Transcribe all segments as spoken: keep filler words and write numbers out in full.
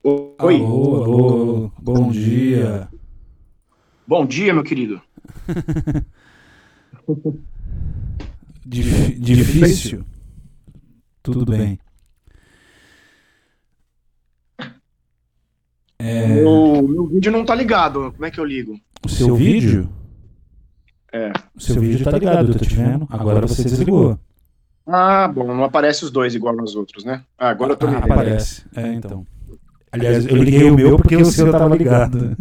Oi, Alô, alô, bom dia. bom dia, meu querido. Dif- Tudo bem? difícil? Tudo bem. É, Meu, meu vídeo não tá ligado. Como é que eu ligo? o seu vídeo? É. O seu vídeo tá ligado, eu tô te vendo. Agora você desligou. Ah, bom, não aparece os dois igual nos outros, né? Ah, agora A- eu tô me a- vendo. aparece. É, então. Aliás, eu liguei o meu porque o seu tava ligado.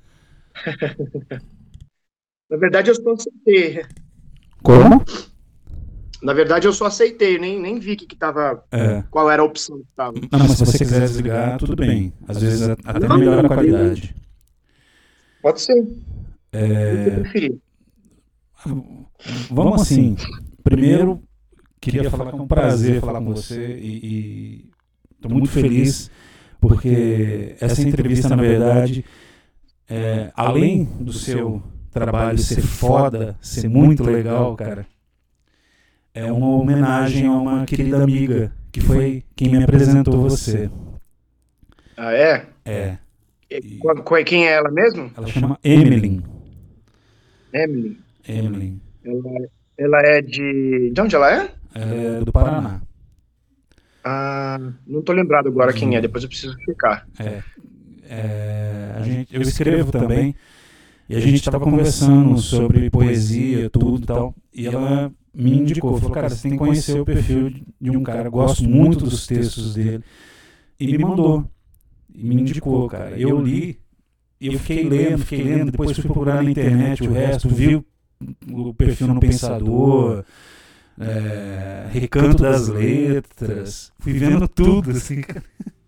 Na verdade, eu só aceitei. Como? Na verdade, eu só aceitei, nem, nem vi que, que tava, É. qual era a opção que tava. Não, mas se você quiser desligar, tudo bem. Às vezes a- até Não, melhora a não, qualidade. pode ser. O que você É, preferir. vamos assim. Primeiro, queria falar que é um prazer falar com você e estou muito feliz porque essa entrevista, na verdade, é, além do seu trabalho ser foda, ser muito legal, cara, é uma homenagem a uma querida amiga que foi quem me apresentou você. Ah, é? É. E E qual- qual é- Quem é ela mesmo? ela chama Emily. Emily. Emily. Ela, ela é de. De onde ela é? Ela é do Paraná. Ah, não tô lembrado agora quem é, De, depois eu preciso ficar. é, é, a gente, eu escrevo também. E a gente estava conversando sobre poesia, tudo e tal. E ela me indicou, falou, cara, você tem que conhecer o perfil de um cara, gosto muito dos textos dele. E me mandou, e me indicou, cara. Eu li, e eu fiquei lendo, fiquei lendo, depois fui procurar na internet o resto, vi o, o perfil no Pensador, é, Recanto das Letras, fui vendo tudo, assim, cara.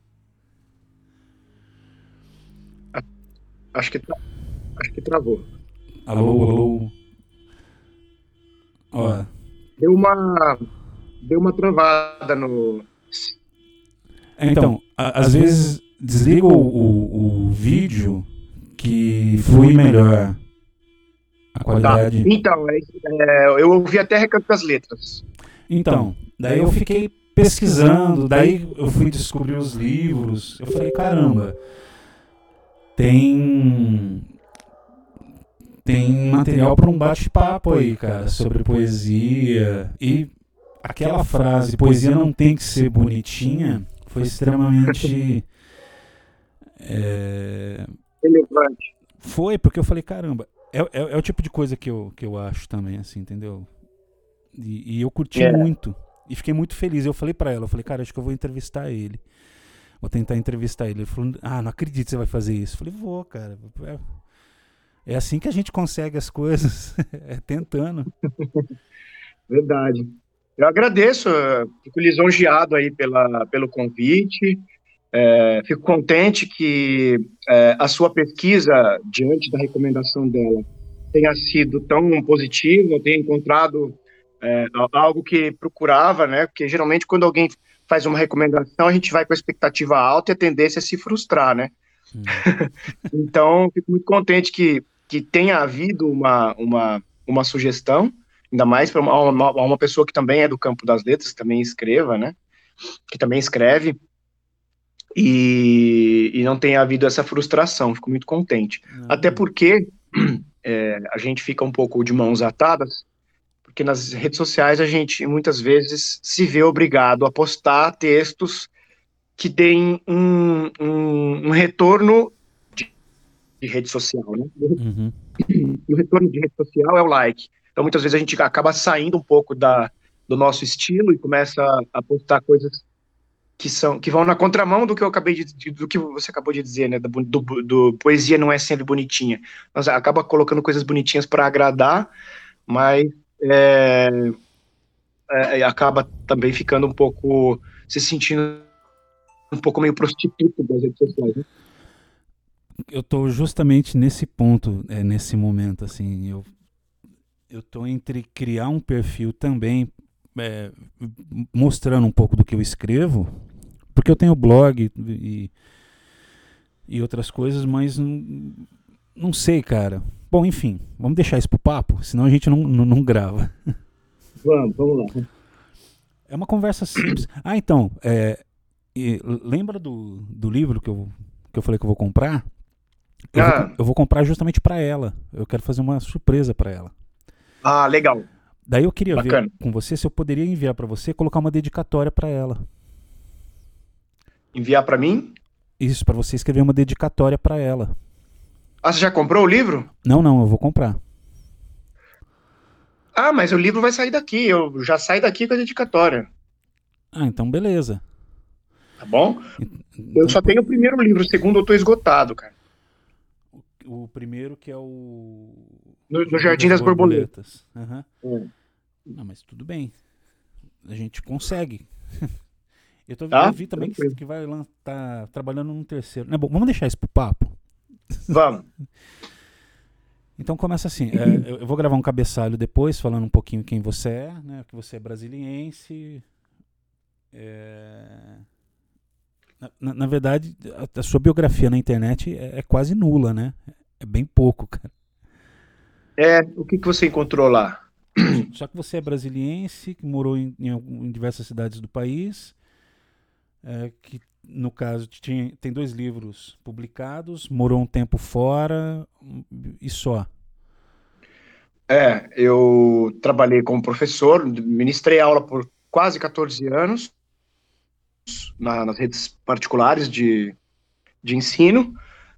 Acho que, tra- acho que travou. Alô, alô. Ó, Deu uma, deu uma travada no. então, a- às vezes desliga o, o, o vídeo que flui melhor a Tá. qualidade. Então, é, é, eu ouvi até Recanto das Letras. Então, daí eu fiquei pesquisando, daí eu fui descobrir os livros. Eu falei, caramba, tem tem material para um bate-papo aí, cara, sobre poesia. E aquela frase, poesia não tem que ser bonitinha, foi extremamente é, Relevante. foi, porque eu falei, caramba, é, é, é o tipo de coisa que eu, que eu acho também, assim, entendeu? E, e eu curti É, muito. E fiquei muito feliz. Eu falei pra ela, eu falei, cara, acho que eu vou entrevistar ele. Vou tentar entrevistar ele. Ele falou, ah, não acredito que você vai fazer isso. Eu falei, vou, cara. É, é assim que a gente consegue as coisas. É tentando. verdade. Eu agradeço, eh, fico lisonjeado aí pela, pelo convite. Eh, fico contente que eh, a sua pesquisa, diante da recomendação dela, tenha sido tão positiva, eu tenha encontrado é, algo que procurava, né? Porque geralmente quando alguém faz uma recomendação, a gente vai com a expectativa alta e a tendência é se frustrar, né? Hum. Então, fico muito contente que, que tenha havido uma, uma, uma sugestão, ainda mais para uma, uma, uma pessoa que também é do campo das letras, que também escreva, né? Que também escreve, e, e não tenha havido essa frustração, fico muito contente. Até Não. porque é, a gente fica um pouco de mãos atadas, porque nas redes sociais a gente muitas vezes se vê obrigado a postar textos que deem um, um, um retorno de rede social, né? Uhum. E o retorno de rede social é o like. Então muitas vezes a gente acaba saindo um pouco da, do nosso estilo e começa a, a postar coisas que são que vão na contramão do que eu acabei de, do que você acabou de dizer, né? Do, do, do poesia não é sempre bonitinha. Nós acaba colocando coisas bonitinhas para agradar, mas é, é, acaba também ficando um pouco, se sentindo um pouco meio prostituto das redes sociais, né? Eu tô justamente nesse ponto, é, nesse momento, assim. Eu, eu tô entre criar um perfil também, é, mostrando um pouco do que eu escrevo, porque eu tenho blog e, e outras coisas, mas não, não sei, cara. Bom, enfim, vamos deixar isso pro papo, senão a gente não, não, não grava. Vamos, vamos lá. É uma conversa simples. Ah, então, é, E lembra do, do livro que eu, que eu falei que eu vou comprar? Eu vou, Ah, eu vou comprar justamente para ela. Eu quero fazer uma surpresa para ela. ah, legal, Daí eu queria ver bacana. com você se eu poderia enviar para você e colocar uma dedicatória para ela. Enviar para mim? Isso, para você escrever uma dedicatória para ela. Ah, você já comprou o livro? Não, não, eu vou comprar. Ah, mas o livro vai sair daqui. Eu já saio daqui com a dedicatória, Ah, então beleza. tá bom? Eu Então só depois. tenho o primeiro livro, o segundo eu tô esgotado, cara. O primeiro que é o No, no Jogo Jardim das das Borboletas. Borboletas. Aham. Hum. Não, mas tudo bem. A gente consegue. Eu, tô, eu Tá? vi também que, Tranquilo. que vai lá, tá trabalhando num terceiro. Não é bom, vamos deixar isso pro papo. Vamos. Então começa assim, é, eu, eu vou gravar um cabeçalho depois, falando um pouquinho quem você é, né? Que você é brasiliense. É, na, na, na verdade, a, a sua biografia na internet é, é quase nula, né? É bem pouco, cara. É, o que que você encontrou lá? Só que você é brasiliense, que morou em, em, algum- em diversas cidades do país, é, que no caso tinha, tem dois livros publicados, morou um tempo fora hum, e só. É, eu trabalhei como professor, ministrei aula por quase quatorze anos na- nas redes particulares de, de ensino.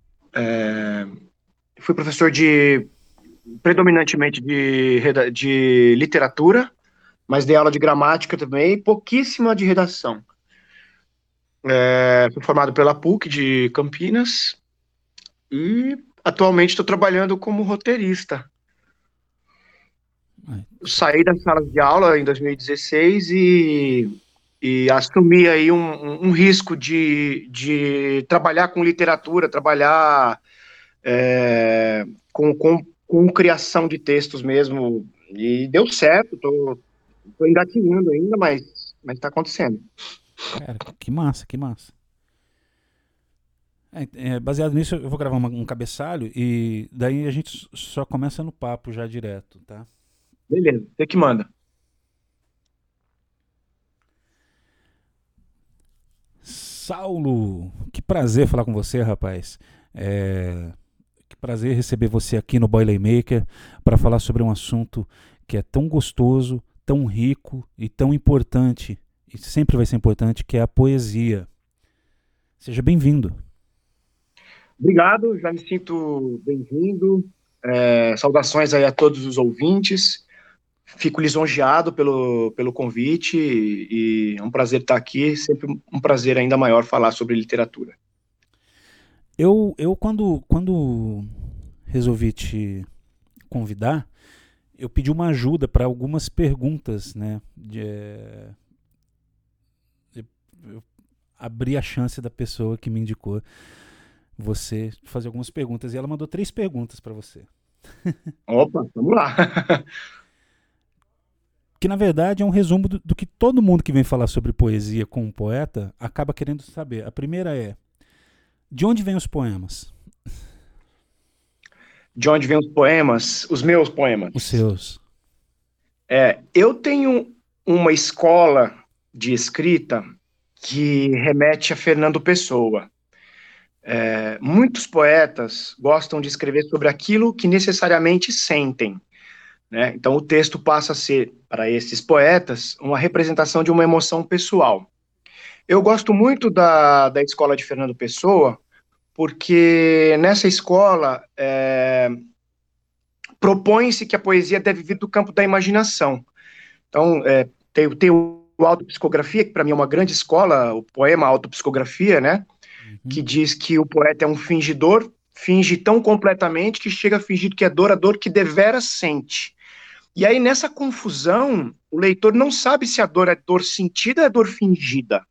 Fui professor de predominantemente de, reda- de literatura, mas dei aula de gramática também, pouquíssima de redação. É, fui formado pela PUC de Campinas e atualmente estou trabalhando como roteirista. Ai, Eu isso- saí das salas de aula em dois mil e dezesseis e, e assumi aí um, um- um risco de, de trabalhar com literatura, trabalhar é, com, com, com criação de textos mesmo. E deu certo, estou engatinhando ainda, mas mas está acontecendo. cara, que massa, que massa. É, é, baseado nisso, eu vou gravar uma- um cabeçalho e daí a gente só começa no papo já direto, tá? Beleza, você que manda. Saulo, que prazer falar com você, rapaz. É, que prazer receber você aqui no Boilermaker para falar sobre um assunto que é tão gostoso, tão rico e tão importante, e sempre vai ser importante, que é a poesia. Seja bem-vindo. Obrigado, já me sinto bem-vindo. É, saudações aí a todos os ouvintes. Fico lisonjeado pelo, pelo convite e, e é um prazer estar aqui. Sempre um prazer ainda maior falar sobre literatura. Eu, eu quando, quando resolvi te convidar, eu pedi uma ajuda para algumas perguntas, né? De, é, eu abri a chance da pessoa que me indicou você fazer algumas perguntas e ela mandou três perguntas para você. Opa, vamos lá. Que na verdade é um resumo do, do que todo mundo que vem falar sobre poesia com um poeta acaba querendo saber. A primeira é: de onde vêm os poemas? De onde vêm os poemas? Os meus Os poemas. seus. É, eu tenho uma escola de escrita que remete a Fernando Pessoa. É, muitos poetas gostam de escrever sobre aquilo que necessariamente sentem, né? Então, o texto passa a ser, para esses poetas, uma representação de uma emoção pessoal. Eu gosto muito da, da escola de Fernando Pessoa, porque nessa escola é, propõe-se que a poesia deve vir do campo da imaginação. Então, é, tem, tem o Autopsicografia, que para mim é uma grande escola, o poema Autopsicografia, né? Uhum. Que diz que o poeta é um fingidor, finge tão completamente que chega a fingir que é dor, a dor que deveras sente. E aí, nessa confusão, o leitor não sabe se a dor é dor sentida ou é dor fingida.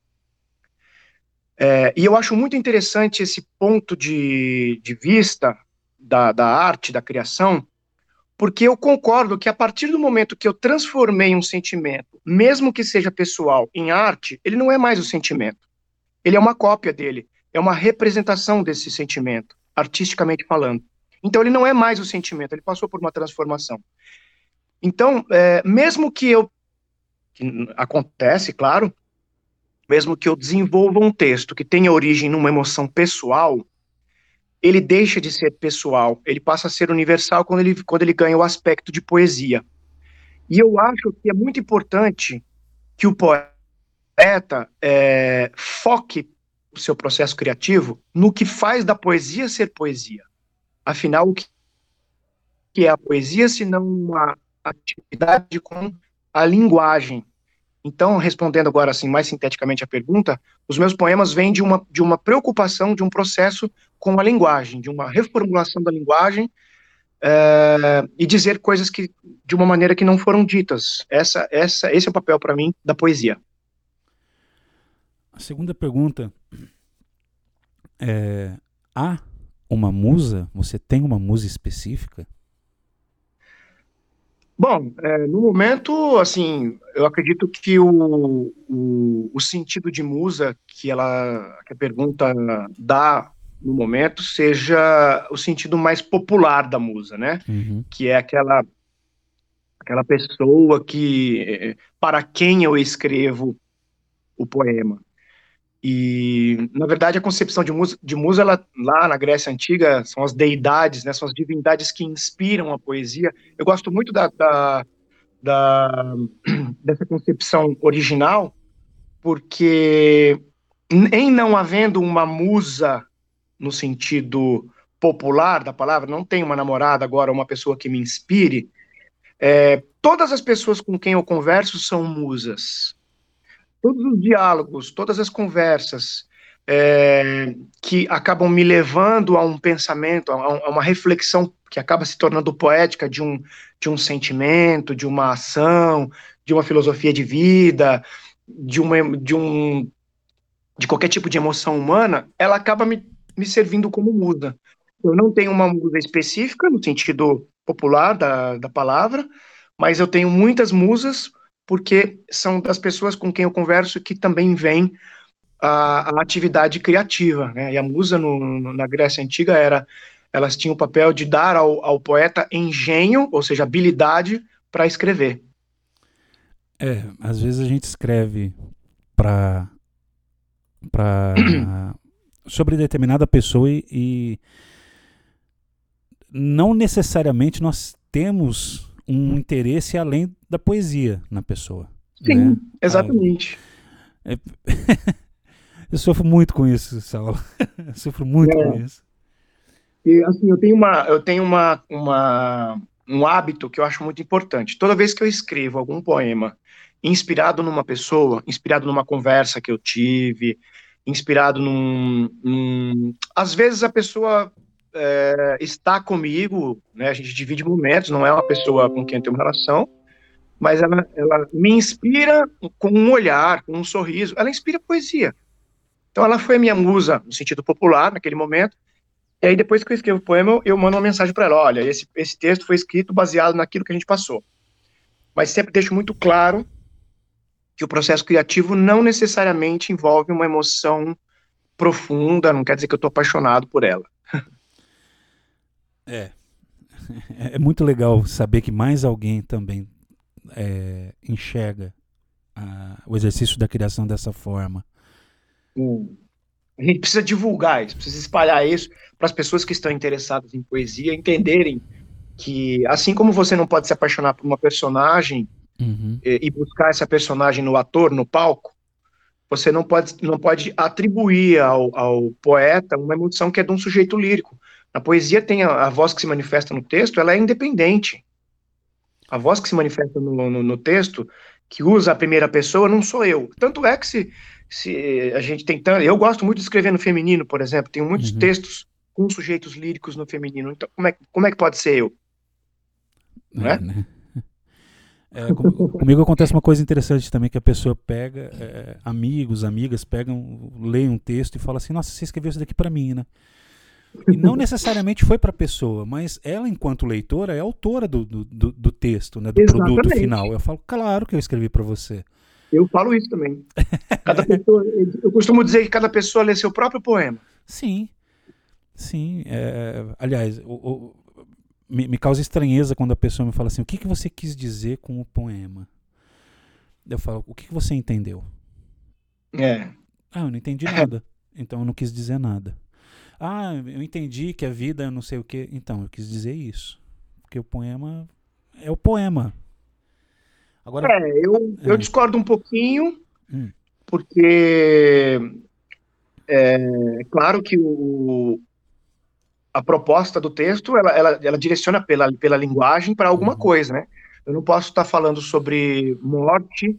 É, e eu acho muito interessante esse ponto de, de vista da, da arte, da criação, porque eu concordo que a partir do momento que eu transformei um sentimento, mesmo que seja pessoal, em arte, ele não é mais o sentimento. Ele é uma cópia dele, é uma representação desse sentimento, artisticamente falando. Então, ele não é mais o sentimento, ele passou por uma transformação. Então, é, mesmo que eu. Que acontece, claro, mesmo que eu desenvolva um texto que tenha origem numa emoção pessoal, ele deixa de ser pessoal, ele passa a ser universal quando ele, quando ele ganha o aspecto de poesia. E eu acho que é muito importante que o poeta é, foque o seu processo criativo no que faz da poesia ser poesia. Afinal, o que é a poesia, se não uma atividade com a linguagem? Então, respondendo agora assim mais sinteticamente a pergunta, os meus poemas vêm de uma, de uma preocupação, de um processo com a linguagem, de uma reformulação da linguagem, é, e dizer coisas que de uma maneira que não foram ditas. Essa, essa, esse é o papel para mim da poesia. A segunda pergunta é: há uma musa? Você tem uma musa específica? Bom, é, no momento, assim, eu acredito que o, o, o sentido de musa que ela, que a pergunta dá no momento seja o sentido mais popular da musa, né? Uhum. Que é aquela, aquela pessoa que, para quem eu escrevo o poema. E, na verdade, a concepção de musa, de musa ela, lá na Grécia Antiga, são as deidades, né? São as divindades que inspiram a poesia. Eu gosto muito da, da Da, dessa concepção original, porque em não havendo uma musa no sentido popular da palavra, não tenho uma namorada agora, uma pessoa que me inspire, é, todas as pessoas com quem eu converso são musas. Todos os diálogos, todas as conversas é, que acabam me levando a um pensamento, a, a uma reflexão que acaba se tornando poética de um, de um sentimento, de uma ação, de uma filosofia de vida, de, uma, de, um, de qualquer tipo de emoção humana, ela acaba me, me servindo como musa. Eu não tenho uma musa específica, no sentido popular da, da palavra, mas eu tenho muitas musas, porque são das pessoas com quem eu converso que também vem a, a atividade criativa, né? E a musa no, no, na Grécia Antiga era, elas tinham o papel de dar ao, ao poeta engenho, ou seja, habilidade para escrever. É, às vezes a gente escreve para para sobre determinada pessoa e, e não necessariamente nós temos um interesse além da poesia na pessoa. Sim, né? exatamente. Ah, é, eu sofro muito com isso, Saulo. Eu sofro muito É. com isso. E, assim, eu tenho, uma, eu tenho uma, uma, um hábito que eu acho muito importante. Toda vez que eu escrevo algum poema inspirado numa pessoa, inspirado numa conversa que eu tive, inspirado num... num... Às vezes a pessoa é, está comigo, né, a gente divide momentos, não é uma pessoa com quem eu tenho uma relação, mas ela, ela me inspira com um olhar, com um sorriso, ela inspira poesia. Então ela foi a minha musa no sentido popular naquele momento. E aí, depois que eu escrevo o poema, eu, eu mando uma mensagem para ela: olha, esse, esse texto foi escrito baseado naquilo que a gente passou. Mas sempre deixo muito claro que o processo criativo não necessariamente envolve uma emoção profunda, não quer dizer que eu estou apaixonado por ela. É. É muito legal saber que mais alguém também é, enxerga a, o exercício da criação dessa forma. Hum. A gente precisa divulgar isso, precisa espalhar isso para as pessoas que estão interessadas em poesia entenderem que, assim como você não pode se apaixonar por uma personagem, uhum. e, e buscar essa personagem no ator, no palco, você não pode, não pode atribuir ao, ao poeta uma emoção que é de um sujeito lírico. Na poesia tem a, a voz que se manifesta no texto, ela é independente. A voz que se manifesta no, no, no texto, que usa a primeira pessoa, não sou eu. Tanto é que se, se a gente tem tanto... Eu gosto muito de escrever no feminino, por exemplo. Tenho muitos uhum. textos com sujeitos líricos no feminino. Então, como é, como é que pode ser eu? Não é? É, né? É, com, comigo acontece uma coisa interessante também, que a pessoa pega, é, amigos, amigas, pegam, leem um texto e fala assim: nossa, você escreveu isso daqui para mim, né? E não necessariamente foi para a pessoa, mas ela, enquanto leitora, é autora do, do, do texto, né, do Exatamente. produto final. Eu falo: claro que eu escrevi para você. Eu falo isso também. Cada pessoa, eu costumo dizer que cada pessoa lê seu próprio poema. Sim, sim. É, aliás, o, o, me, me causa estranheza quando a pessoa me fala assim: o que, que você quis dizer com o poema? Eu falo: o que, que você entendeu? É. Ah, eu não entendi nada. Então eu não quis dizer nada. Ah, eu entendi que a vida é não sei o quê. Então, eu quis dizer isso. Porque o poema é o poema. Agora, É, eu, eu é, discordo um pouquinho, hum, porque é claro que o, a proposta do texto, ela, ela, ela direciona pela, pela linguagem para alguma uhum, coisa, né? Eu não posso estar falando sobre morte,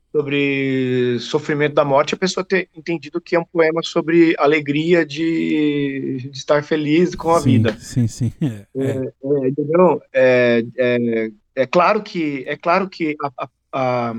sobre sofrimento da morte, a pessoa ter entendido que é um poema sobre alegria de, de estar feliz com a sim, vida. sim, sim. É, é. É, entendeu? É, é, é claro que é claro que a, a, a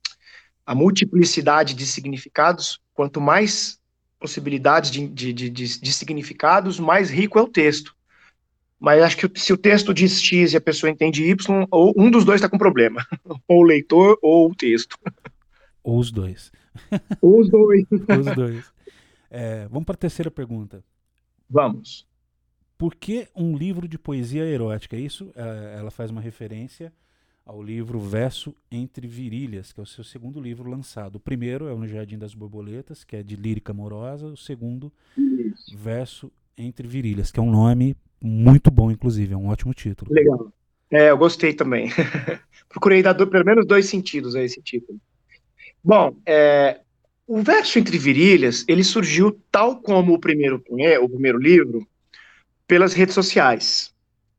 a multiplicidade de significados, quanto mais possibilidades de, de, de, de significados, mais rico é o texto. Mas acho que se o texto diz X e a pessoa entende Y, ou um dos dois está com problema. Ou o leitor ou o texto. Ou os dois. Ou os dois. Os dois. É, vamos para a terceira pergunta. Vamos. Por que um livro de poesia erótica? Isso, é, ela faz uma referência ao livro Verso Entre Virilhas, que é o seu segundo livro lançado. O primeiro é o No Jardim das Borboletas, que é de lírica amorosa. O segundo, Isso. Verso Entre Virilhas, que é um nome muito bom, inclusive, é um ótimo título. Legal. É, eu gostei também. Procurei dar do, pelo menos dois sentidos a esse título. Bom, é, o verso entre virilhas, ele surgiu tal como o primeiro, é, o primeiro livro, pelas redes sociais.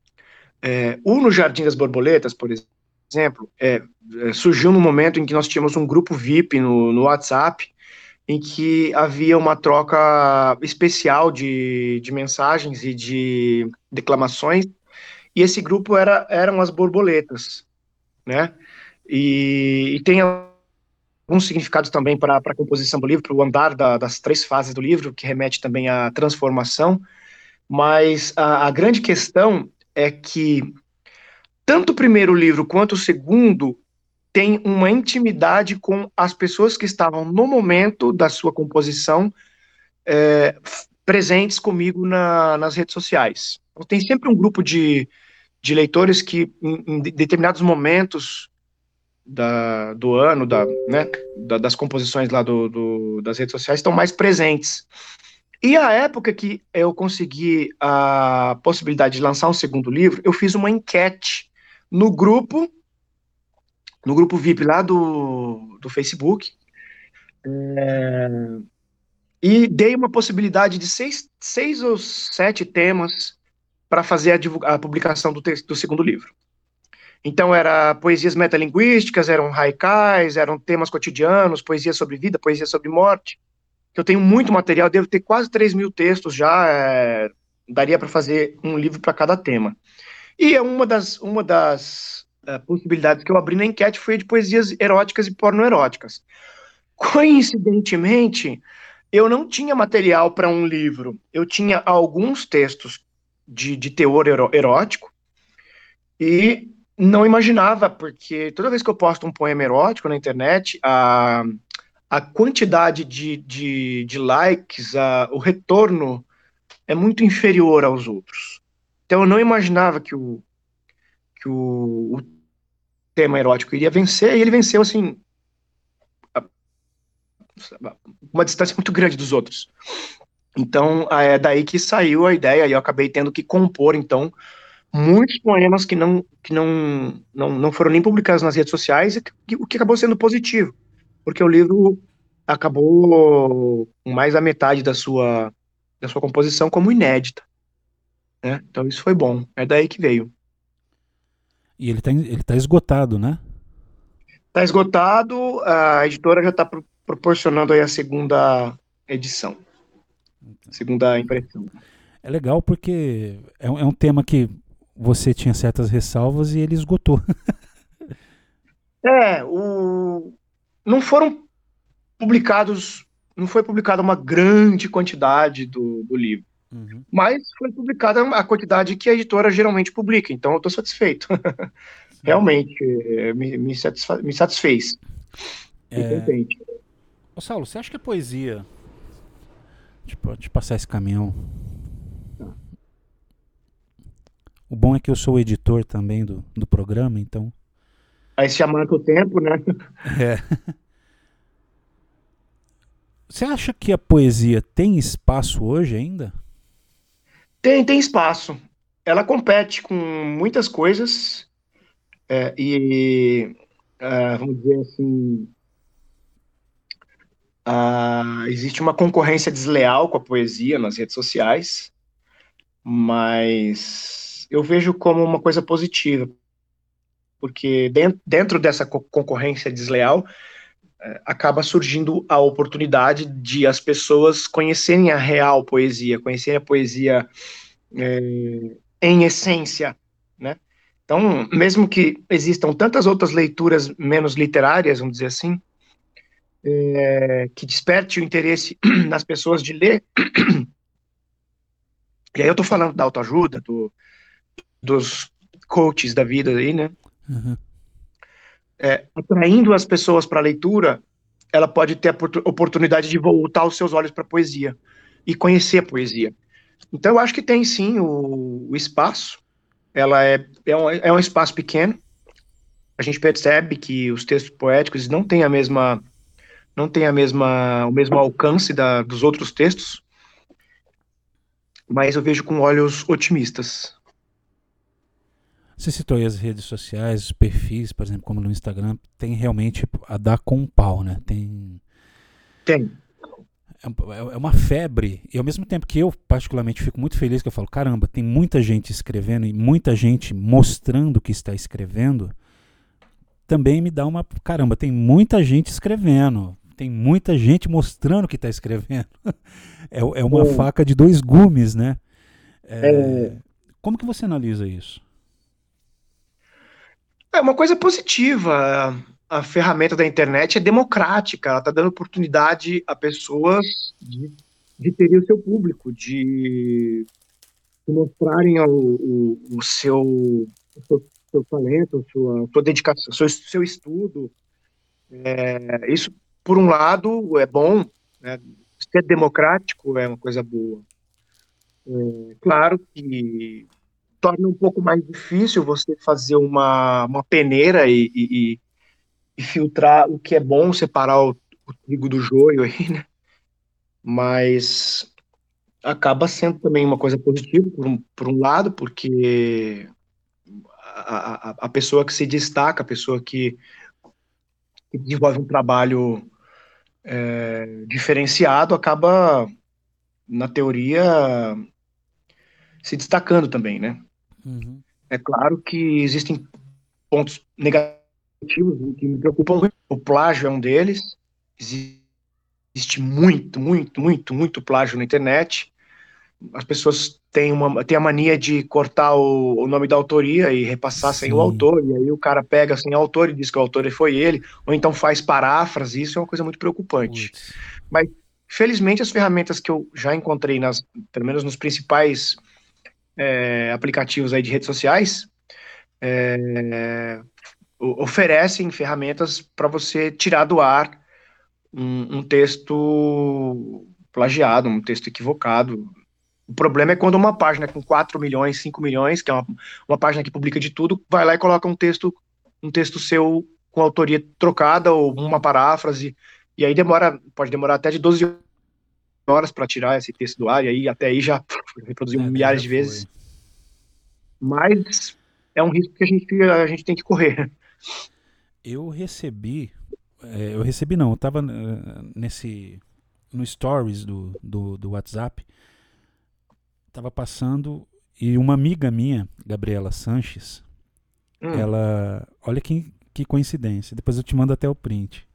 É, o No Jardim das Borboletas, por exemplo, é, é, surgiu no momento em que nós tínhamos um grupo V I P no, no WhatsApp, em que havia uma troca especial de, de mensagens e de declamações, e esse grupo era, eram as borboletas, né? E, e tem alguns significados também para a composição do livro, para o andar da, das três fases do livro, que remete também à transformação, mas a, a grande questão é que tanto o primeiro livro quanto o segundo tem uma intimidade com as pessoas que estavam no momento da sua composição é, presentes comigo na, nas redes sociais. Então, tem sempre um grupo de, de leitores que, em, em determinados momentos da, do ano, da, né, da, das composições lá do, do, das redes sociais, estão mais presentes. E a época que eu consegui a possibilidade de lançar um segundo livro, eu fiz uma enquete no grupo, no grupo V I P lá do, do Facebook, e dei uma possibilidade de seis, seis ou sete temas para fazer a, divulga- a publicação do, texto, do segundo livro. Então, era poesias metalinguísticas, eram haikais, eram temas cotidianos, poesia sobre vida, poesia sobre morte. Eu tenho muito material, devo ter quase três mil textos já, é, daria para fazer um livro para cada tema. E é uma das, uma das é, possibilidades que eu abri na enquete foi de poesias eróticas e pornoeróticas. Coincidentemente, eu não tinha material para um livro. Eu tinha alguns textos de, de teor erótico e não imaginava, porque toda vez que eu posto um poema erótico na internet, a, a quantidade de, de, de likes, a, o retorno é muito inferior aos outros. Então eu não imaginava que o, que o, o tema erótico iria vencer, e ele venceu, assim, uma distância muito grande dos outros. Então, é daí que saiu a ideia, e eu acabei tendo que compor, então, muitos poemas que não, que não, não, não foram nem publicados nas redes sociais, o que acabou sendo positivo, porque o livro acabou com mais da metade da sua, da sua composição como inédita, né? Então isso foi bom, é daí que veio. E ele tá, ele tá esgotado, né? Está esgotado, a editora já está pro, proporcionando aí a segunda edição, segunda impressão. É legal porque é um, é um tema que você tinha certas ressalvas e ele esgotou. É, o... não foram publicados, não foi publicada uma grande quantidade do, do livro, Uhum. mas foi publicada a quantidade que a editora geralmente publica, então eu estou satisfeito. Sim. Realmente, é, me, me, satisfa me satisfez, fiquei É... contente. Ô Saulo, você acha que a poesia. Tipo, te passar esse caminhão. O bom é que eu sou o editor também do, do programa, então. Aí se marca o tempo, né? É. Você acha que a poesia tem espaço hoje ainda? Tem, tem espaço. Ela compete com muitas coisas é, e, ah, vamos dizer assim, ah, existe uma concorrência desleal com a poesia nas redes sociais, mas eu vejo como uma coisa positiva, porque den- dentro dessa co- concorrência desleal acaba surgindo a oportunidade de as pessoas conhecerem a real poesia, conhecerem a poesia é, em essência, né? Então, mesmo que existam tantas outras leituras menos literárias, vamos dizer assim, é, que desperte o interesse nas pessoas de ler, e aí eu estou falando da autoajuda, do, dos coaches da vida aí, né? Uhum. É, atraindo as pessoas para a leitura, ela pode ter a oportunidade de voltar os seus olhos para a poesia e conhecer a poesia. Então, eu acho que tem sim o, o espaço. Ela é, é, um, é um espaço pequeno. A gente percebe que os textos poéticos não têm a mesma, não têm a mesma, o mesmo alcance da, dos outros textos, mas eu vejo com olhos otimistas. Você citou aí as redes sociais, os perfis, por exemplo, como no Instagram, tem realmente a dar com um pau, né? Tem Tem. é é uma febre, e ao mesmo tempo que eu particularmente fico muito feliz, que eu falo, caramba, tem muita gente escrevendo e muita gente mostrando que está escrevendo, também me dá uma, caramba, tem muita gente escrevendo, tem muita gente mostrando que está escrevendo. é, é uma É, faca de dois gumes, né? É, é, como que você analisa isso? é uma coisa positiva. A ferramenta da internet é democrática, ela está dando oportunidade a pessoas de, de terem o seu público, de, de mostrarem o, o, o seu, o seu, seu talento, a sua, sua dedicação, seu, seu estudo. É, isso, por um lado, é bom, né? Ser democrático é uma coisa boa. Claro que torna um pouco mais difícil você fazer uma, uma peneira e, e, e filtrar o que é bom, separar o, o trigo do joio aí, né? Mas acaba sendo também uma coisa positiva, por um, por um lado, porque a, a, a pessoa que se destaca, a pessoa que, que desenvolve um trabalho é, diferenciado, acaba, na teoria, se destacando também, né? Uhum. É claro que existem pontos negativos que me preocupam muito. O plágio é um deles. Existe muito, muito, muito, muito plágio na internet. As pessoas têm, uma, têm a mania de cortar o, o nome da autoria e repassar sem o Sim. autor, e aí o cara pega sem o autor e diz que o autor foi ele, ou então faz paráfrase. Isso é uma coisa muito preocupante. Putz. Mas, felizmente, as ferramentas que eu já encontrei, nas, pelo menos nos principais é, aplicativos aí de redes sociais, é, oferecem ferramentas para você tirar do ar um, um texto plagiado, um texto equivocado. O problema é quando uma página com quatro milhões, cinco milhões, que é uma, uma página que publica de tudo, vai lá e coloca um texto, um texto seu com autoria trocada ou uma paráfrase, e aí demora, pode demorar até de doze horas para tirar esse texto do ar, e aí até aí já reproduziu É, daí milhares já de foi. vezes, mas é um risco que a gente, a gente tem que correr. Eu recebi, é, eu recebi não, eu tava eh, nesse, no stories do, do, do WhatsApp, tava passando e uma amiga minha, Gabriela Sanches, Hum, ela, olha que, que coincidência, depois eu te mando até o print.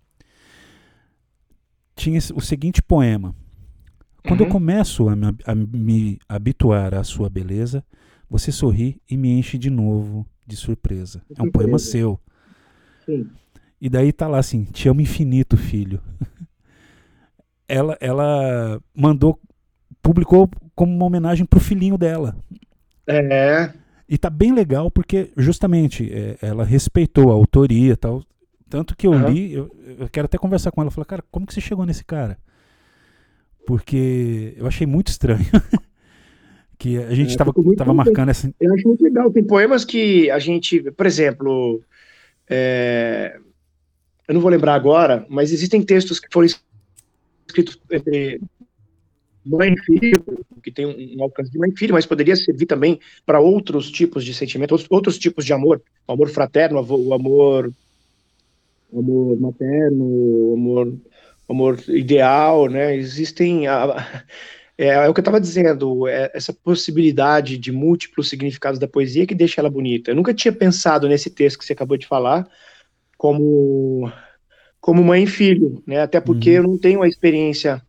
Tinha esse- o seguinte poema: quando eu uhum, começo a me, a me habituar à sua beleza, você sorri e me enche de novo de surpresa. com É um poema certeza. seu. Sim. E daí tá lá assim: te amo infinito, filho. Ela, ela mandou, publicou como uma homenagem pro filhinho dela. É, E tá bem legal porque justamente é, ela respeitou a autoria e tal. Tanto que eu aham. li, eu, eu quero até conversar com ela. Falar, cara, como que você chegou nesse cara? Porque eu achei muito estranho que a gente É, tava, fico muito tava contente. marcando essa. Eu acho muito legal. Tem poemas que a gente, por exemplo, é, eu não vou lembrar agora, mas existem textos que foram escritos entre mãe e filho, que tem um, um alcance de mãe e filho, mas poderia servir também para outros tipos de sentimento, outros, outros tipos de amor, o amor fraterno, o amor, o amor materno, o amor, o amor ideal, né? Existem... A, é, é o que eu estava dizendo, é essa possibilidade de múltiplos significados da poesia que deixa ela bonita. Eu nunca tinha pensado nesse texto que você acabou de falar como, como mãe e filho, né? Até porque Uhum. eu não tenho a experiência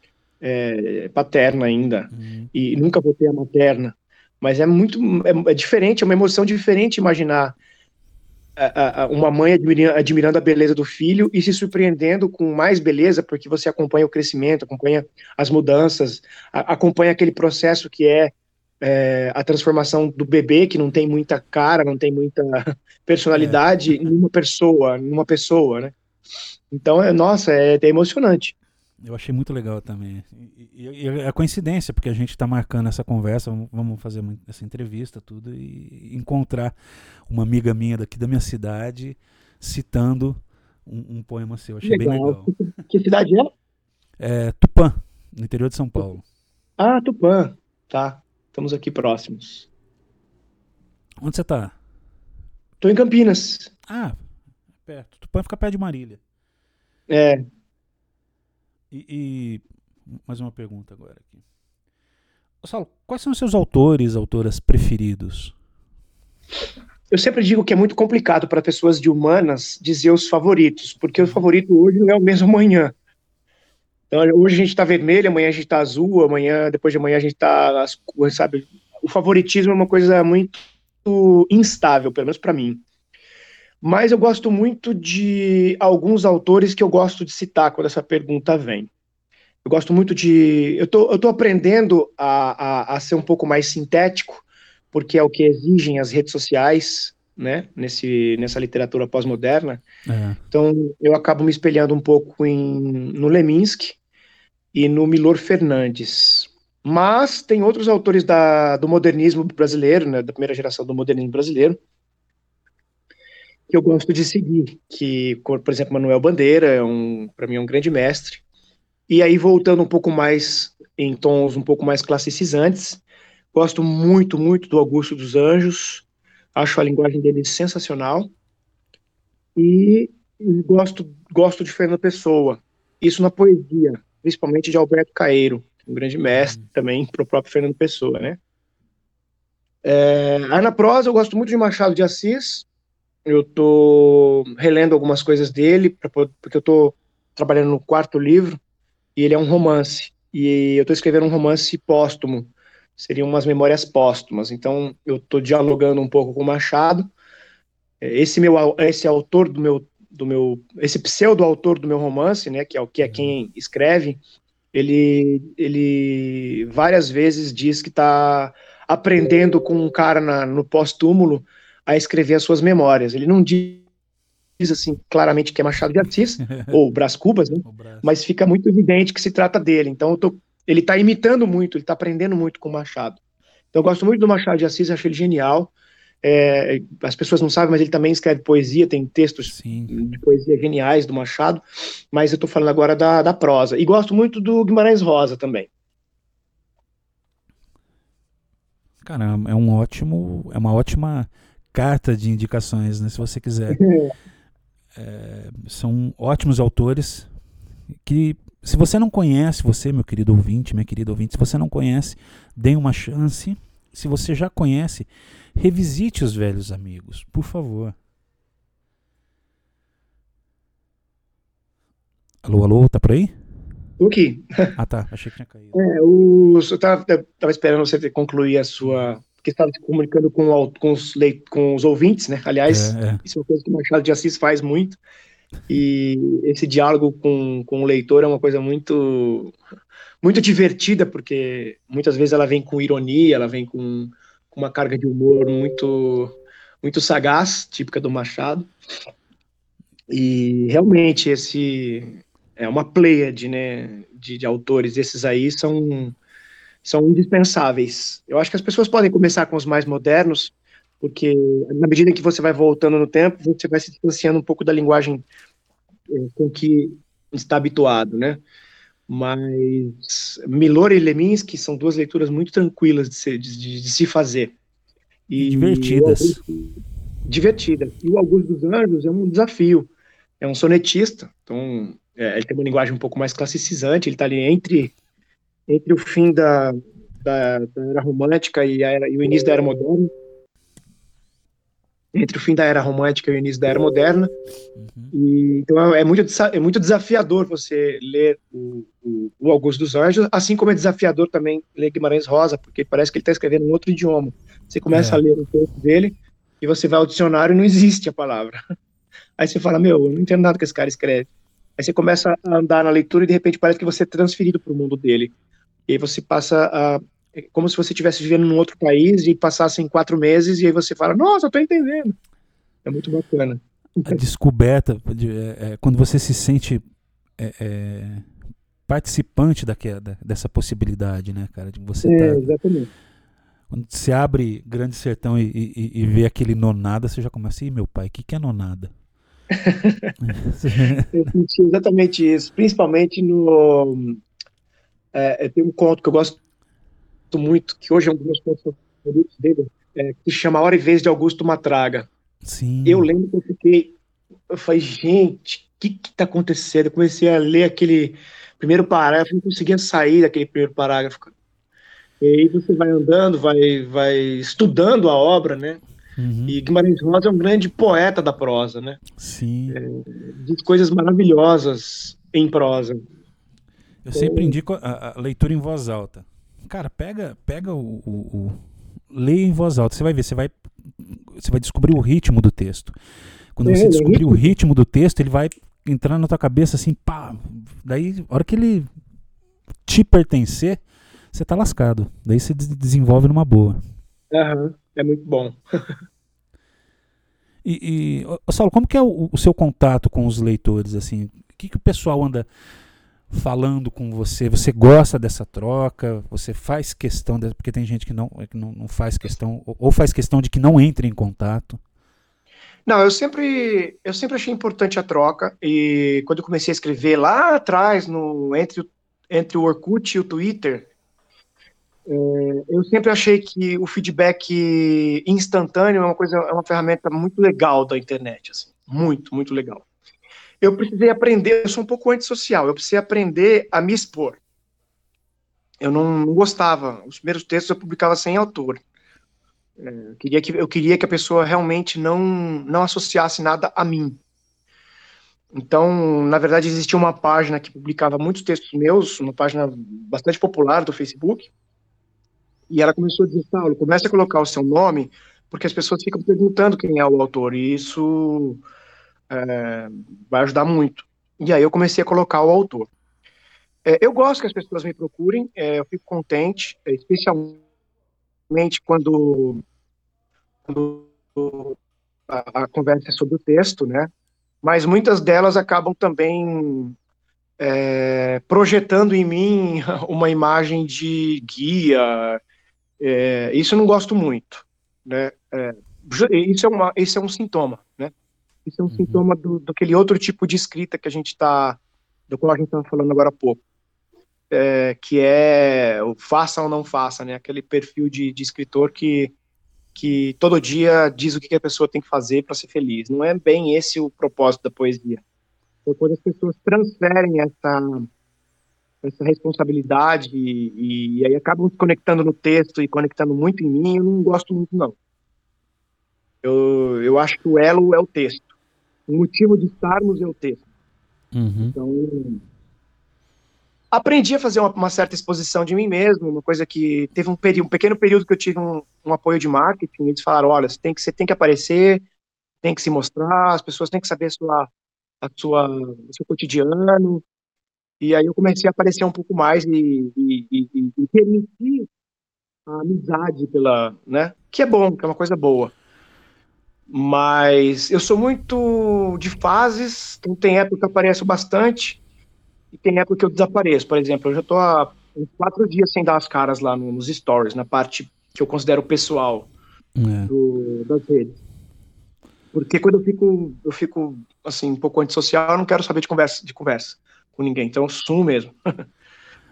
é, paterna ainda, Uhum. e nunca vou ter a materna, mas é muito, é, é diferente, é uma emoção diferente imaginar a, a, uma mãe admirando, admirando a beleza do filho e se surpreendendo com mais beleza, porque você acompanha o crescimento, acompanha as mudanças, a, acompanha aquele processo que é, é a transformação do bebê, que não tem muita cara, não tem muita É, personalidade, numa pessoa, numa pessoa, né? Então, é, nossa, é, é emocionante. eu achei muito legal também. E, e, e a coincidência, porque a gente está marcando essa conversa, vamos- vamos fazer uma- essa entrevista, tudo, e encontrar uma amiga minha daqui da minha cidade citando um, um poema seu. Achei bem Legal. legal. Que cidade é? É Tupã, no interior de São Paulo. Ah, Tupã. Tá. Estamos aqui próximos. Onde você tá? Tô em Campinas. Ah, perto. Tupã fica perto de Marília. É, E, e mais uma pergunta agora aqui. Ô, Saulo, quais são os seus autores, autoras preferidos? eu sempre digo que é muito complicado para pessoas de humanas dizer os favoritos, porque o Uhum. favorito hoje não é o mesmo amanhã. Então, hoje a gente está vermelho, amanhã a gente está azul, amanhã, depois de amanhã a gente está, sabe? O favoritismo é uma coisa muito instável, pelo menos para mim. Mas eu gosto muito de alguns autores que eu gosto de citar quando essa pergunta vem. Eu gosto muito de. Eu tô, eu tô aprendendo a, a, a ser um pouco mais sintético, porque é o que exigem as redes sociais, né, nesse, nessa literatura pós-moderna. É. Então, eu acabo me espelhando um pouco em, no Leminski e no Milor Fernandes. Mas tem outros autores da, do modernismo brasileiro, né, da primeira geração do modernismo brasileiro, que eu gosto de seguir, que, por exemplo, Manuel Bandeira, é um, para mim, é um grande mestre. E aí, voltando um pouco mais em tons um pouco mais classicizantes, gosto muito, muito do Augusto dos Anjos, acho a linguagem dele sensacional, e gosto, gosto de Fernando Pessoa, isso na poesia, principalmente de Alberto Caeiro, um grande mestre Uhum. também para o próprio Fernando Pessoa, né? É, aí na prosa eu gosto muito de Machado de Assis, eu tô relendo algumas coisas dele, pra, porque eu tô trabalhando no quarto livro, e ele é um romance. E eu estou escrevendo um romance póstumo, seriam umas memórias póstumas. Então, eu estou dialogando um pouco com o Machado. Esse meu, esse autor do meu, do meu, esse pseudo-autor do meu romance, né, que é o que é Uhum. quem escreve, ele, ele várias vezes diz que está aprendendo com um cara na, no pós-túmulo a escrever as suas memórias. Ele não diz diz assim claramente que é Machado de Assis, ou Brás Cubas, né? O braço. Mas fica muito evidente que se trata dele. Então eu tô, ele está imitando muito, ele está aprendendo muito com o Machado. Então eu gosto muito do Machado de Assis, acho ele genial. É, as pessoas não sabem, mas ele também escreve poesia, tem textos Sim. de poesia geniais do Machado, mas eu estou falando agora da, da prosa. E gosto muito do Guimarães Rosa também. Cara, é um ótimo, é uma ótima carta de indicações, né? Se você quiser. É, são ótimos autores que, se você não conhece, você, meu querido ouvinte, minha querida ouvinte, se você não conhece, dê uma chance. Se você já conhece, revisite os velhos amigos, por favor. Alô, alô, tá por aí? O que? Ah, tá, achei que tinha caído. É, os, eu estava esperando você concluir a Uhum. sua. Porque estava se comunicando com, o- com, os leit, com os ouvintes, né? Aliás, É, é. isso é uma coisa que o Machado de Assis faz muito. E esse diálogo com, com o leitor é uma coisa muito, muito divertida, porque muitas vezes ela vem com ironia, ela vem com, com uma carga de humor muito, muito sagaz, típica do Machado. E realmente esse é uma pleiade, né, de, de autores. Esses aí são são indispensáveis. Eu acho que as pessoas podem começar com os mais modernos, porque na medida em que você vai voltando no tempo, você vai se distanciando um pouco da linguagem eh, com que está habituado, né? Mas Milor e Leminski são duas leituras muito tranquilas de se, de, de, de se fazer. E, e divertidas. Divertidas. E o Augusto dos Anjos é um desafio. É um sonetista, então é, ele tem uma linguagem um pouco mais classicizante, ele está ali entre, entre o fim da, da, da Era Romântica e, a era, e o início da Era Moderna. Entre o fim da Era Romântica e o início da Era Moderna. Uhum. E, então é muito, é muito desafiador você ler o, o, o Augusto dos Anjos, assim como é desafiador também ler Guimarães Rosa, porque parece que ele está escrevendo em outro idioma. Você começa é. a ler o texto dele e você vai ao dicionário e não existe a palavra. Aí você fala, meu, eu não entendo nada que esse cara escreve. Aí você começa a andar na leitura e de repente parece que você é transferido para o mundo dele. E aí você passa a... É como se você estivesse vivendo num outro país e passassem quatro meses e aí você fala, nossa, eu tô entendendo. É muito bacana. A descoberta, de, é, é, quando você se sente é, é, participante daquela, dessa possibilidade, né, cara? De você é, tá, exatamente. Quando você abre Grande Sertão e, e, e vê aquele nonada, você já começa, ih, meu pai, o que, que é nonada? Eu senti exatamente isso, principalmente no... É, tem um conto que eu gosto muito, que hoje é um dos meus contos favoritos dele, é, que se chama Hora e Vez de Augusto Matraga. Sim. Eu lembro que eu fiquei, eu falei, gente, o que que tá acontecendo? Eu comecei a ler aquele primeiro parágrafo, não conseguia sair daquele primeiro parágrafo. E aí você vai andando, vai, vai estudando a obra, né? Uhum. E Guimarães Rosa é um grande poeta da prosa, né? Sim. É, diz coisas maravilhosas em prosa. Eu então, sempre indico a, a leitura em voz alta. Cara, pega, pega o, o, o... leia em voz alta. Você vai ver, você vai, você vai descobrir o ritmo do texto. Quando é, você descobrir é o ritmo do texto, ele vai entrar na tua cabeça assim, pá. Daí, a hora que ele te pertencer, você tá lascado. Daí você desenvolve numa boa. Uhum, é muito bom. E, e Saulo, como que é o, o seu contato com os leitores? Assim, o que, que o pessoal anda falando com você? Você gosta dessa troca? Você faz questão, de, porque tem gente que não, que não, não faz questão, ou faz questão de que não entre em contato? Não, eu sempre, eu sempre achei importante a troca, e quando eu comecei a escrever lá atrás, no, entre, entre o Orkut e o Twitter, é, eu sempre achei que o feedback instantâneo é uma coisa, é uma ferramenta muito legal da internet, assim, muito, muito legal. Eu precisei aprender, eu sou um pouco antissocial, eu precisei aprender a me expor. Eu não, não gostava, os primeiros textos eu publicava sem autor. É, eu, queria que, eu queria que a pessoa realmente não, não associasse nada a mim. Então, na verdade, existia uma página que publicava muitos textos meus, uma página bastante popular do Facebook, e ela começou a dizer, Saulo, comece a colocar o seu nome, porque as pessoas ficam perguntando quem é o autor, e isso é, vai ajudar muito. E aí eu comecei a colocar o autor. É, eu gosto que as pessoas me procurem, é, eu fico contente, é, especialmente quando, quando a, a conversa é sobre o texto, né? Mas muitas delas acabam também é, projetando em mim uma imagem de guia. É, isso eu não gosto muito, né? É, isso, é uma, isso é um sintoma, né? Isso é um uhum. sintoma do, daquele outro tipo de escrita que a gente está, do qual a gente estava falando agora há pouco, é, que é o faça ou não faça, né? Aquele perfil de, de escritor que, que todo dia diz o que a pessoa tem que fazer para ser feliz. Não é bem esse o propósito da poesia. Então, quando as pessoas transferem essa, essa responsabilidade e, e aí acabam se conectando no texto e conectando muito em mim, eu não gosto muito, não. Eu, eu acho que o elo é o texto. O motivo de estarmos é o texto. Uhum. Então, aprendi a fazer uma, uma certa exposição de mim mesmo, uma coisa que teve um, período, um pequeno período que eu tive um, um apoio de marketing, eles falaram, olha, você tem que, você tem que aparecer, tem que se mostrar, as pessoas têm que saber a sua, a sua, o seu cotidiano, e aí eu comecei a aparecer um pouco mais e, e, e, e permitir a amizade pela, né, que é bom, que é uma coisa boa. Mas eu sou muito de fases, então tem época que eu apareço bastante e tem época que eu desapareço. Por exemplo, eu já estou há uns quatro dias sem dar as caras lá nos stories, na parte que eu considero pessoal é. do, das redes. Porque quando eu fico, eu fico assim, um pouco antissocial, eu não quero saber de conversa, de conversa com ninguém, então eu sumo mesmo.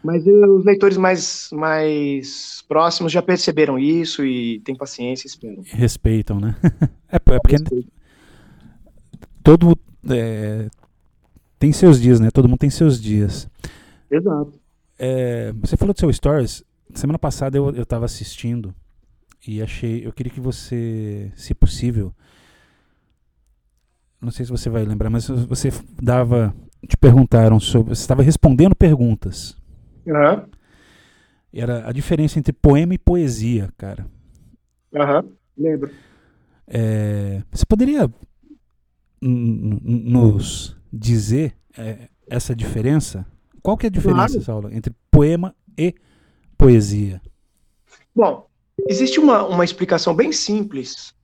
Mas eh, os leitores mais, mais próximos já perceberam isso e têm paciência e esperam. Respeitam, né? É, é porque todo é, tem seus dias, né? Todo mundo tem seus dias. Exato. É, você falou do seu Stories. Semana passada eu, eu tava assistindo e achei. Eu queria que você, se possível, não sei se você vai lembrar, mas você dava. Te perguntaram sobre. Você estava respondendo perguntas. Aham. Era a diferença entre poema e poesia, cara. Aham. Lembro. É, você poderia n- n- nos dizer é, essa diferença? Qual que é a diferença, Claro. Saulo, entre poema e poesia? Bom, existe uma, uma explicação bem simples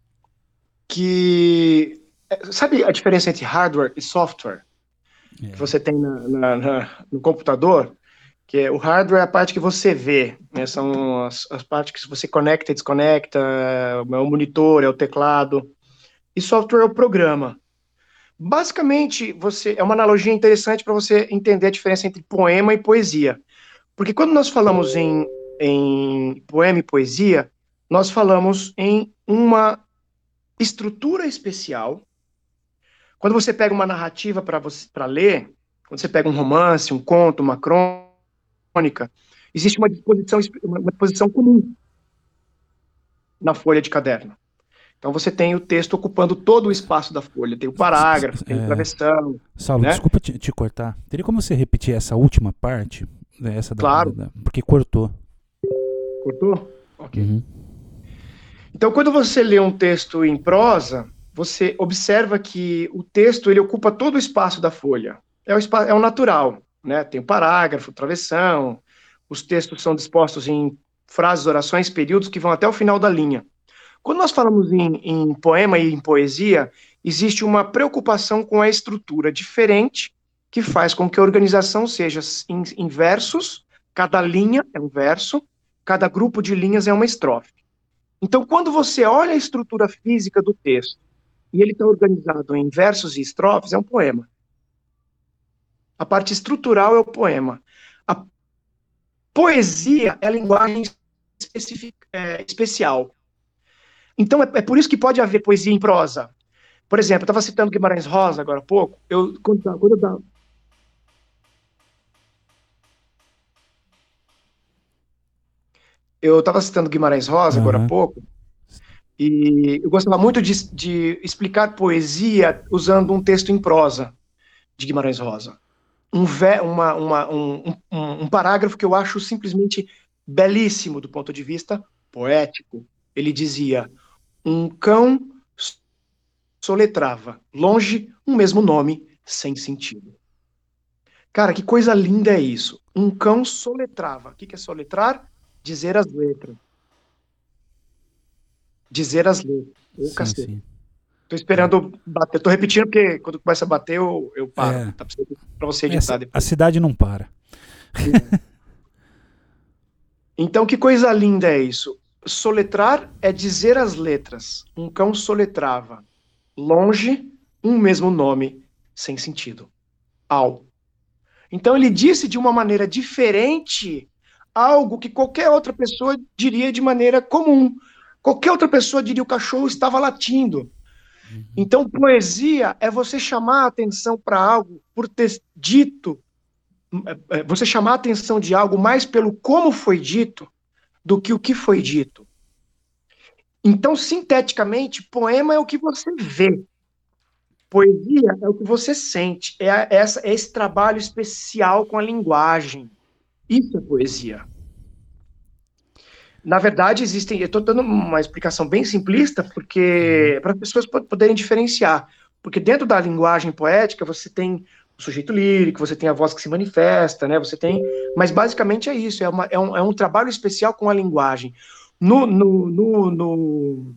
que... eh, Sabe a diferença entre hardware e software que É. você tem na, na- na- no computador? Que é, o hardware é a parte que você vê, né? São as, as partes que você conecta e desconecta, é o monitor, é o teclado. E software é o programa. Basicamente, você é uma analogia interessante para você entender a diferença entre poema e poesia. Porque quando nós falamos em, em poema e poesia, nós falamos em uma estrutura especial. Quando você pega uma narrativa para você para ler, quando você pega um romance, um conto, uma crônica, existe uma disposição, uma disposição comum na folha de caderno. Então você tem o texto ocupando todo o espaço da folha, tem o parágrafo, tem o É, travessão, Saulo, né? desculpa te, te cortar. Teria como você repetir essa última parte? Né, essa da, da- Claro. da- porque cortou. Cortou? Ok. Uhum. Então, quando você lê um texto em prosa, você observa que o texto ele ocupa todo o espaço da folha. É o, é o natural, né? Tem o parágrafo, travessão, os textos são dispostos em frases, orações, períodos que vão até o final da linha. Quando nós falamos em, em poema e em poesia, existe uma preocupação com a estrutura diferente que faz com que a organização seja em, em versos, cada linha é um verso, cada grupo de linhas é uma estrofe. Então, quando você olha a estrutura física do texto e ele está organizado em versos e estrofes, é um poema. A parte estrutural é o poema. A poesia é a linguagem é, especial. Então, é, é por isso que pode haver poesia em prosa. Por exemplo, eu estava citando Guimarães Rosa agora há pouco. Eu, quando, quando eu dava... Eu estava citando Guimarães Rosa agora há Uhum. pouco, e eu gostava muito de, de explicar poesia usando um texto em prosa de Guimarães Rosa. Um, ve, uma, uma, um, um, um parágrafo que eu acho simplesmente belíssimo do ponto de vista poético. Ele dizia: um cão soletrava, longe, um mesmo nome, sem sentido. Cara, que coisa linda é isso. Um cão soletrava. O que é soletrar? Dizer as letras. Dizer as letras. Ô, Sim, cacete. sim. Tô esperando bater. Tô repetindo porque quando começa a bater eu, eu paro. É, Tá pra você editar a depois. cidade não para. Então, que coisa linda é isso. Soletrar é dizer as letras. Um cão soletrava. Longe, um mesmo nome, sem sentido. Ao. Então, ele disse de uma maneira diferente algo que qualquer outra pessoa diria de maneira comum. Qualquer outra pessoa diria o cachorro estava latindo. Uhum. Então, poesia é você chamar a atenção para algo por ter dito, você chamar a atenção de algo mais pelo como foi dito do que o que foi dito. Então, sinteticamente, poema é o que você vê. Poesia é o que você sente. É, essa, é esse trabalho especial com a linguagem. Isso é poesia. Na verdade, existem... Eu estou dando uma explicação bem simplista, porque para as pessoas poderem diferenciar. Porque dentro da linguagem poética, você tem o sujeito lírico, você tem a voz que se manifesta, né? Você tem... Mas, basicamente, é isso. É, uma, é, um, é um trabalho especial com a linguagem. No... no, no, no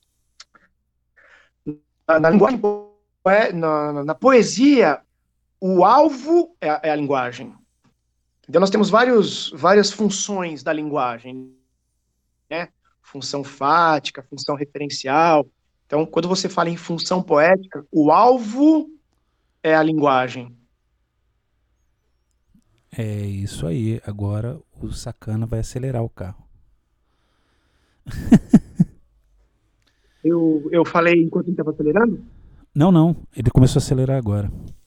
na, na linguagem na, na poesia, o alvo é a, é a linguagem. Então, nós temos vários, várias funções da linguagem, né? Função fática, função referencial. Então, quando você fala em função poética, o alvo é a linguagem. É isso aí. Agora o sacana vai acelerar o carro. Eu, eu falei enquanto ele estava acelerando? Não, não. Ele começou a acelerar agora.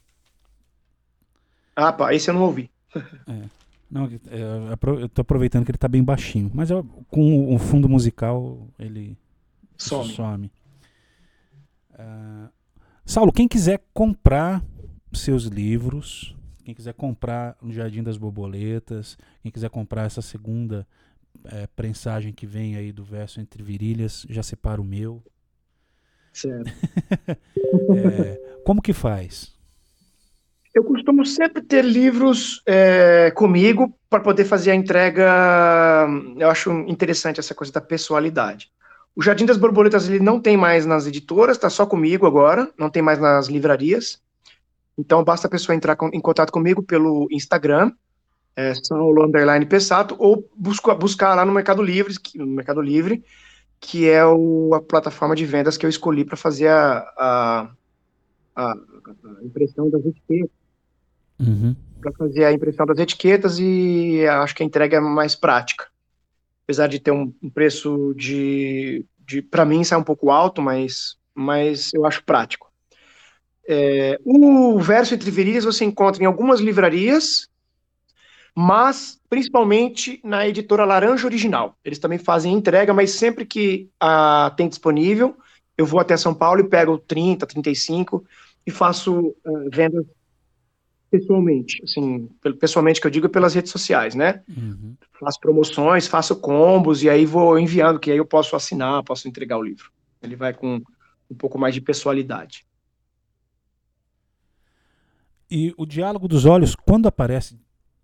Ah, pá, esse eu não ouvi. É. Não, é, eu tô aproveitando que ele tá bem baixinho. Mas eu, com o fundo musical, ele. Isso Some. some. Uh, Saulo, quem quiser comprar seus livros, quem quiser comprar no Jardim das Borboletas, quem quiser comprar essa segunda é, prensagem que vem aí do verso entre virilhas, já separa o meu. Certo. É, como que faz? Eu costumo sempre ter livros é, comigo para poder fazer a entrega. Eu acho interessante essa coisa da pessoalidade. O Jardim das Borboletas ele não tem mais nas editoras, está só comigo agora, não tem mais nas livrarias. Então basta a pessoa entrar com, em contato comigo pelo Instagram, é, Saulo Underline Pessato, ou busco, buscar lá no Mercado Livre, que, no Mercado Livre, que é o, a plataforma de vendas que eu escolhi para fazer a, a, a, a impressão das etiquetas. Uhum. Para fazer a impressão das etiquetas e acho que a entrega é mais prática. Apesar de ter um, um preço de, de para mim, sai um pouco alto, mas, mas eu acho prático. É, o Verso Entre Virilhas você encontra em algumas livrarias, mas principalmente na editora Laranja Original. Eles também fazem entrega, mas sempre que ah, tem disponível, eu vou até São Paulo e pego trinta, trinta e cinco e faço uh, vendas pessoalmente, assim, pessoalmente que eu digo é pelas redes sociais, né? Uhum. Faço promoções, faço combos e aí vou enviando, que aí eu posso assinar, posso entregar o livro. Ele vai com um pouco mais de pessoalidade. E o Diálogo dos Olhos, quando aparece?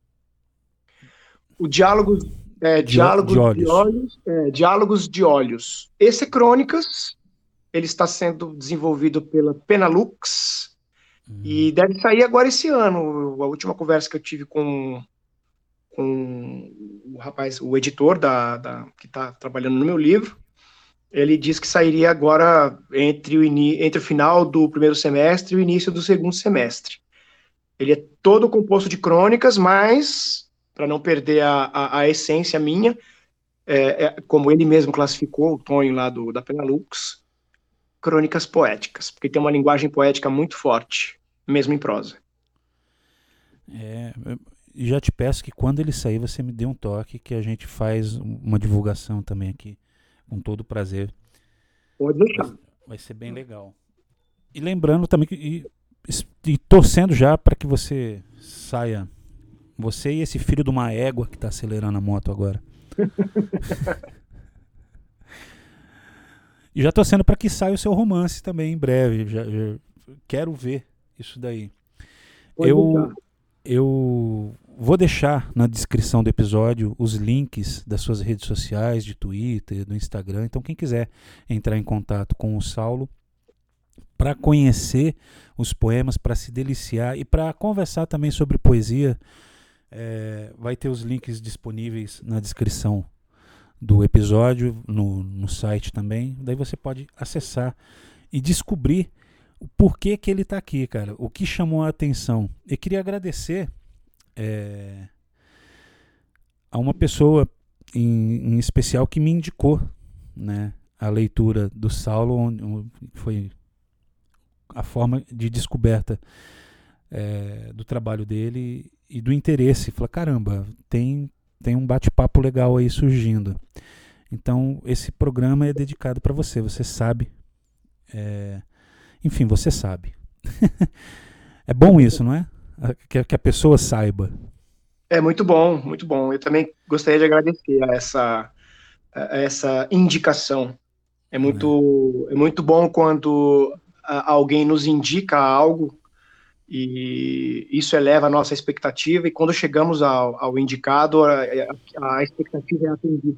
O diálogo, é, De, de diálogos de olhos. olhos, é, diálogos de olhos. Esse é Crônicas, ele está sendo desenvolvido pela Penalux Uhum. e deve sair agora esse ano. A última conversa que eu tive com, com o rapaz, o editor da, da que está trabalhando no meu livro, ele disse que sairia agora entre o, entre o final do primeiro semestre e o início do segundo semestre. Ele é todo composto de crônicas, mas, para não perder a, a, a essência minha, é, é, como ele mesmo classificou, o Tonho lá do, da Penalux, crônicas poéticas, porque tem uma linguagem poética muito forte, mesmo em prosa. É, e já te peço que quando ele sair você me dê um toque que a gente faz uma divulgação também aqui, com todo prazer. Pode Vai, deixar. vai ser bem legal. E lembrando também que e, e torcendo já para que você saia, você e esse filho de uma égua que está acelerando a moto agora. E já torcendo para que saia o seu romance também em breve. Já, já quero ver isso daí. Pode deixar. Eu eu vou deixar na descrição do episódio os links das suas redes sociais, de Twitter, do Instagram. Então quem quiser entrar em contato com o Saulo para conhecer os poemas, para se deliciar e para conversar também sobre poesia, é, vai ter os links disponíveis na descrição do episódio, no, no site também. Daí você pode acessar e descobrir o porquê que ele está aqui, cara. O que chamou a atenção. Eu queria agradecer é, a uma pessoa em, em especial que me indicou, né, a leitura do Saulo, onde, onde foi a forma de descoberta é, do trabalho dele e do interesse. Fala, caramba, tem, tem um bate-papo legal aí surgindo. Então, esse programa é dedicado para você. Você sabe. É, enfim, você sabe. É bom isso, não é? Que, que a pessoa saiba. É muito bom, muito bom. Eu também gostaria de agradecer a essa, a essa indicação. É Né? muito, é muito bom quando alguém nos indica algo e isso eleva a nossa expectativa, e quando chegamos ao, ao indicado, a, a, expectativa é atendida.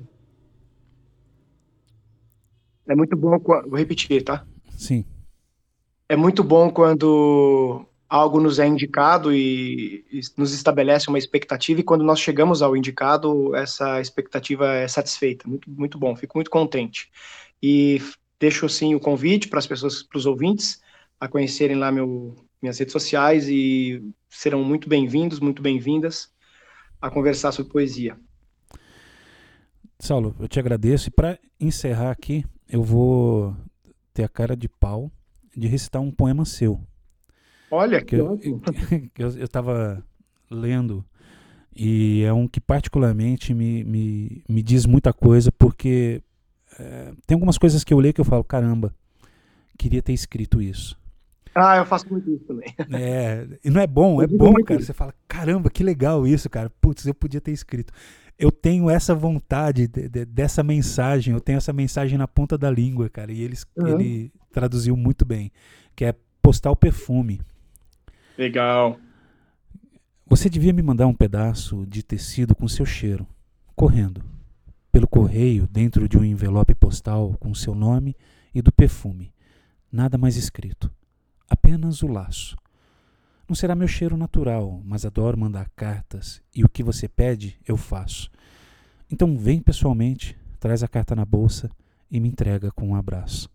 É muito bom, vou repetir, tá? Sim. É muito bom quando algo nos é indicado e, e nos estabelece uma expectativa, e quando nós chegamos ao indicado, essa expectativa é satisfeita. Muito, muito bom, fico muito contente. E deixo, assim, o convite para as pessoas, para os ouvintes, a conhecerem lá meu, minhas redes sociais, e serão muito bem-vindos, muito bem-vindas a conversar sobre poesia. Saulo, eu te agradeço. E para encerrar aqui, eu vou ter a cara de pau de recitar um poema seu. Olha, que que eu ótimo. eu estava lendo e é um que particularmente me, me, me diz muita coisa, porque é, tem algumas coisas que eu leio que eu falo, caramba, queria ter escrito isso. Ah, eu faço muito isso também. É, e não é bom, é Eu digo bom, muito cara. isso. Você fala, caramba, que legal isso, cara. Putz, eu podia ter escrito. Eu tenho essa vontade de, de, dessa mensagem, eu tenho essa mensagem na ponta da língua, cara. E eles, Uhum. ele traduziu muito bem, que é postar o perfume. Legal. Você devia me mandar um pedaço de tecido com seu cheiro, correndo, pelo correio, dentro de um envelope postal com seu nome e do perfume. Nada mais escrito. Apenas o laço. Não será meu cheiro natural, mas adoro mandar cartas e o que você pede, eu faço. Então vem pessoalmente, traz a carta na bolsa e me entrega com um abraço.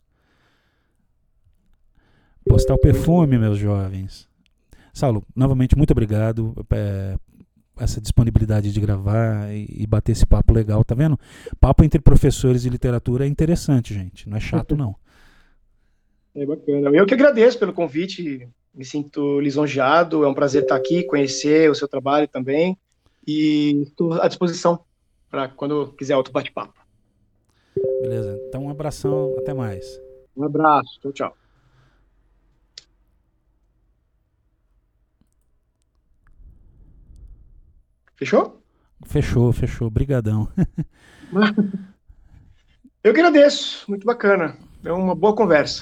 Postar o perfume, meus jovens. Saulo, novamente, muito obrigado. É, essa disponibilidade de gravar e, e bater esse papo legal, tá vendo? Papo entre professores de literatura é interessante, gente. Não é chato, não. É bacana. Eu que agradeço pelo convite, me sinto lisonjeado, é um prazer estar aqui, conhecer o seu trabalho também, e estou à disposição para quando quiser outro bate-papo. Beleza, então um abração, até mais. Um abraço, tchau, tchau. Fechou? Fechou, fechou, brigadão. Eu que agradeço, muito bacana, é uma boa conversa.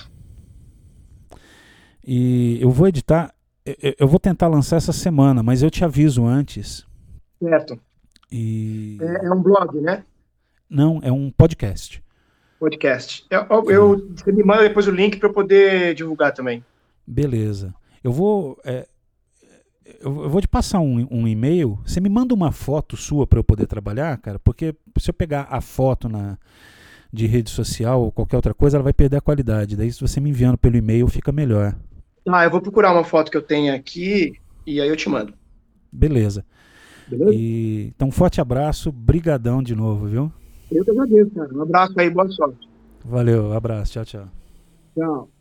E eu vou editar, eu vou tentar lançar essa semana, mas eu te aviso antes. Certo. E... É, é um blog, né? Não, é um podcast. Podcast. Eu, eu, eu, você me manda depois o link para eu poder divulgar também. Beleza. Eu vou, é, eu vou te passar um, um e-mail. Você me manda uma foto sua para eu poder trabalhar, cara, porque se eu pegar a foto na, de rede social ou qualquer outra coisa, ela vai perder a qualidade. Daí se você me enviando pelo e-mail fica melhor. Ah, eu vou procurar uma foto que eu tenho aqui e aí eu te mando. Beleza. Beleza? E, então, um forte abraço, brigadão de novo, viu? Eu que agradeço, cara. Um abraço aí, boa sorte. Valeu, abraço, tchau, tchau. Tchau.